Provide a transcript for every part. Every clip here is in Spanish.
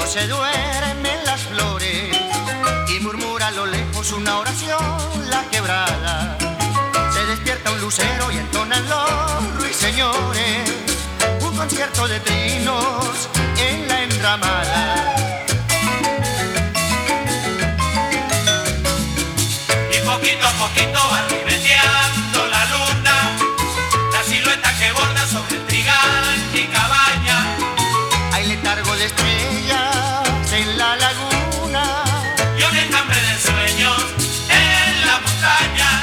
se duermen las flores y murmura a lo lejos una oración la quebrada. Se despierta un lucero y entonan los ruiseñores un concierto de trinos en la enramada. Y poquito a poquito va ribeteando la luna, la silueta que borda sobre el trigal y cabaña. Hay letargo de estrellas en la laguna Y un enjambre de sueños en la montaña.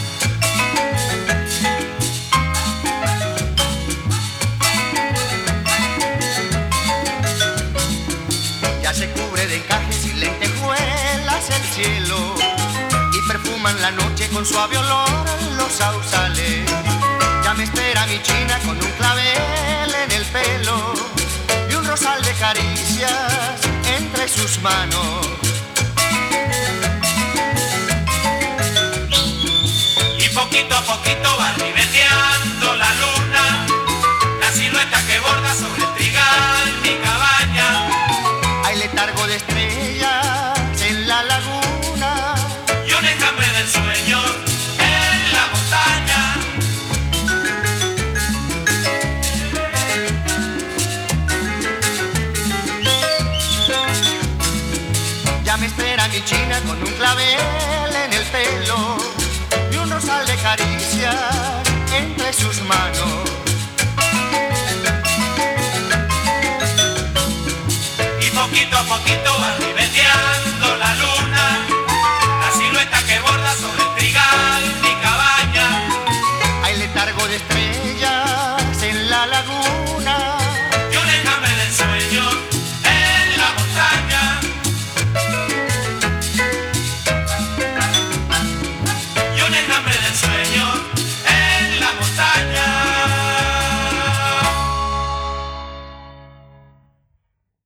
ya se cubre de encajes y lentejuelas el cielo y perfuman la noche con suave olor los sausales. Ya me espera mi china con un clavel en el pelo y un rosal de caricias entre sus manos. Y poquito a poquito va ribeteando la luna, la silueta que borda sobre el trigal mi cabaña. Hay letargo de estrellas en la laguna Y un enjambre de sueños en la montaña. ya me espera mi china con un clavel en el pelo y un rosal de caricias entre sus manos.